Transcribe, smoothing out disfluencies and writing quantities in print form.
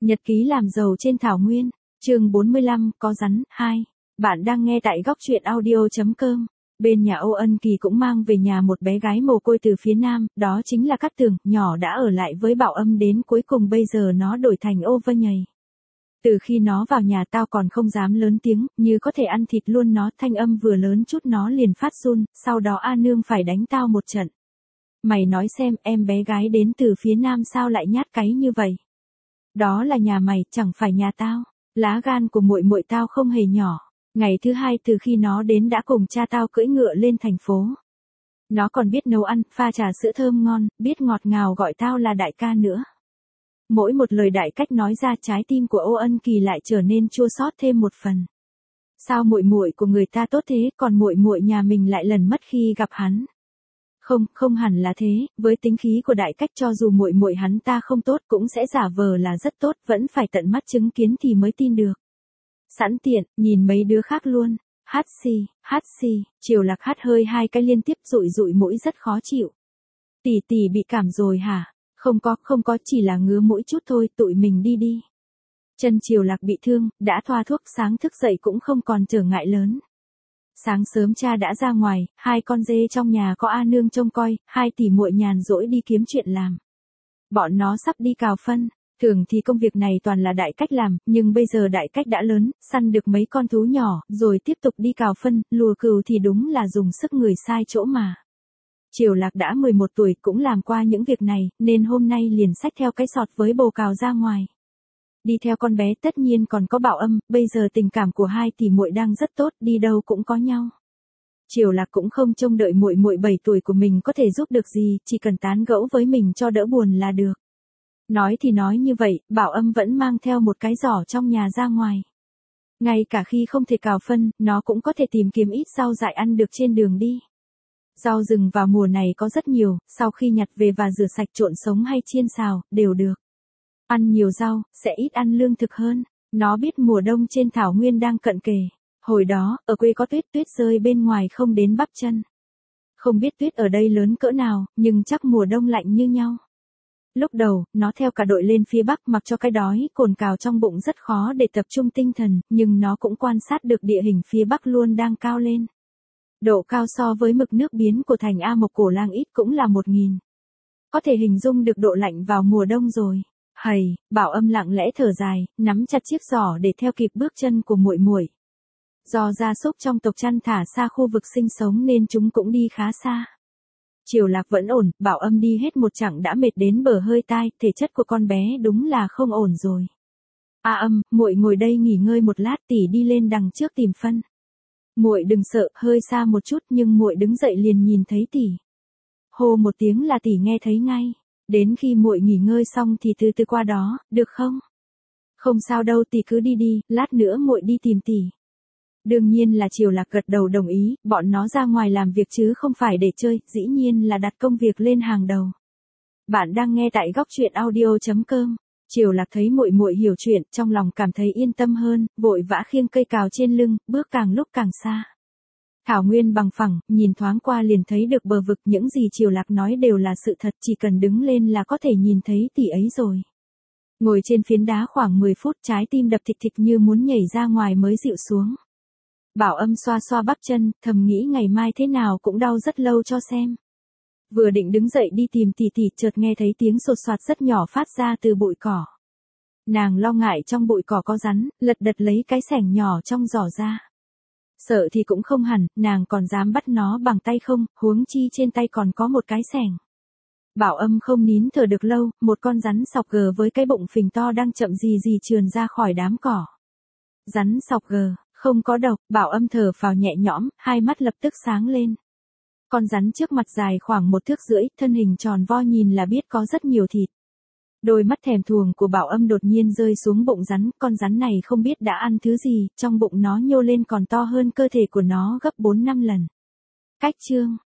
Nhật ký làm giàu trên thảo nguyên, chương 45, có rắn, 2. Bạn đang nghe tại góc truyện audio.com. Bên nhà Âu Ân Kỳ cũng mang về nhà một bé gái mồ côi từ phía nam, đó chính là Cát Tường, nhỏ đã ở lại với Bảo Âm đến cuối cùng bây giờ nó đổi thành ô vơ nhầy. Từ khi nó vào nhà tao còn không dám lớn tiếng, như có thể ăn thịt luôn nó, thanh âm vừa lớn chút nó liền phát run, sau đó A Nương phải đánh tao một trận. Mày nói xem, em bé gái đến từ phía nam sao lại nhát cáy như vậy? Đó là nhà mày, chẳng phải nhà tao. Lá gan của muội muội tao không hề nhỏ. Ngày thứ hai từ khi nó đến đã cùng cha tao cưỡi ngựa lên thành phố. Nó còn biết nấu ăn, pha trà sữa thơm ngon, biết ngọt ngào gọi tao là đại ca nữa. Mỗi một lời đại cách nói ra trái tim của Âu Ân Kỳ lại trở nên chua xót thêm một phần. Sao muội muội của người ta tốt thế, còn muội muội nhà mình lại lần mất khi gặp hắn? Không hẳn là thế, với tính khí của đại cách cho dù muội muội hắn ta không tốt cũng sẽ giả vờ là rất tốt, vẫn phải tận mắt chứng kiến thì mới tin được. Sẵn tiện, nhìn mấy đứa khác luôn. Hát xì, Triều Lạc hát hơi hai cái liên tiếp rụi mũi rất khó chịu. Tỷ bị cảm rồi hả? Không có, chỉ là ngứa mũi chút thôi, tụi mình đi. Chân Triều Lạc bị thương, đã thoa thuốc, sáng thức dậy cũng không còn trở ngại lớn. Sáng sớm cha đã ra ngoài, hai con dê trong nhà có A Nương trông coi, hai tỷ muội nhàn rỗi đi kiếm chuyện làm. Bọn nó sắp đi cào phân, thường thì công việc này toàn là đại cách làm, nhưng bây giờ đại cách đã lớn, săn được mấy con thú nhỏ, rồi tiếp tục đi cào phân, lùa cừu thì đúng là dùng sức người sai chỗ mà. Triều Lạc đã 11 tuổi cũng làm qua những việc này, nên hôm nay liền xách theo cái sọt với bồ cào ra ngoài. Đi theo con bé tất nhiên còn có Bảo Âm, bây giờ tình cảm của hai tỷ muội đang rất tốt, đi đâu cũng có nhau. Triều Lạc cũng không trông đợi muội muội 7 tuổi của mình có thể giúp được gì, chỉ cần tán gẫu với mình cho đỡ buồn là được. Nói thì nói như vậy, Bảo Âm vẫn mang theo một cái giỏ trong nhà ra ngoài. Ngay cả khi không thể cào phân, nó cũng có thể tìm kiếm ít rau dại ăn được trên đường đi. Rau rừng vào mùa này có rất nhiều, sau khi nhặt về và rửa sạch trộn sống hay chiên xào, đều được. Ăn nhiều rau, sẽ ít ăn lương thực hơn. Nó biết mùa đông trên thảo nguyên đang cận kề. Hồi đó, ở quê có tuyết rơi bên ngoài không đến bắp chân. Không biết tuyết ở đây lớn cỡ nào, nhưng chắc mùa đông lạnh như nhau. Lúc đầu, nó theo cả đội lên phía Bắc mặc cho cái đói cồn cào trong bụng rất khó để tập trung tinh thần, nhưng nó cũng quan sát được địa hình phía Bắc luôn đang cao lên. Độ cao so với mực nước biển của thành A Mộc Cổ Lang ít cũng là 1000. Có thể hình dung được độ lạnh vào mùa đông rồi. Hầy, Bảo Âm lặng lẽ thở dài, nắm chặt chiếc giỏ để theo kịp bước chân của muội muội. Do gia súc trong tộc chăn thả xa khu vực sinh sống nên chúng cũng đi khá xa. Triều Lạc vẫn ổn, Bảo Âm đi hết một chặng đã mệt đến bờ hơi tai, thể chất của con bé đúng là không ổn rồi. Âm, muội ngồi đây nghỉ ngơi một lát, tỷ đi lên đằng trước tìm phân. Muội đừng sợ, hơi xa một chút nhưng muội đứng dậy liền nhìn thấy tỷ. Hô một tiếng là tỷ nghe thấy ngay. Đến khi muội nghỉ ngơi xong thì từ từ qua đó, được không? Không sao đâu, tỷ cứ đi, lát nữa muội đi tìm tỷ. Đương nhiên là Triều Lạc gật đầu đồng ý, bọn nó ra ngoài làm việc chứ không phải để chơi, dĩ nhiên là đặt công việc lên hàng đầu. Bạn đang nghe tại góc truyện audio.com. Triều Lạc thấy muội muội hiểu chuyện, trong lòng cảm thấy yên tâm hơn, vội vã khiêng cây cào trên lưng, bước càng lúc càng xa. Thảo nguyên bằng phẳng, nhìn thoáng qua liền thấy được bờ vực, những gì Triều Lạc nói đều là sự thật, chỉ cần đứng lên là có thể nhìn thấy tỷ ấy rồi. Ngồi trên phiến đá khoảng 10 phút, trái tim đập thịch thịch như muốn nhảy ra ngoài mới dịu xuống. Bảo Âm xoa bắp chân, thầm nghĩ ngày mai thế nào cũng đau rất lâu cho xem. Vừa định đứng dậy đi tìm tỷ, chợt nghe thấy tiếng sột soạt rất nhỏ phát ra từ bụi cỏ. Nàng lo ngại trong bụi cỏ có rắn, lật đật lấy cái xẻng nhỏ trong giỏ ra. Sợ thì cũng không hẳn, nàng còn dám bắt nó bằng tay không, huống chi trên tay còn có một cái xẻng. Bảo Âm không nín thở được lâu, một con rắn sọc gờ với cái bụng phình to đang chậm gì trườn ra khỏi đám cỏ. Rắn sọc gờ, không có độc, Bảo Âm thở phào nhẹ nhõm, hai mắt lập tức sáng lên. Con rắn trước mặt dài khoảng 1,5 thước, thân hình tròn vo nhìn là biết có rất nhiều thịt. Đôi mắt thèm thuồng của Bảo Âm đột nhiên rơi xuống bụng rắn, con rắn này không biết đã ăn thứ gì, trong bụng nó nhô lên còn to hơn cơ thể của nó gấp 4-5 lần. Cách chương,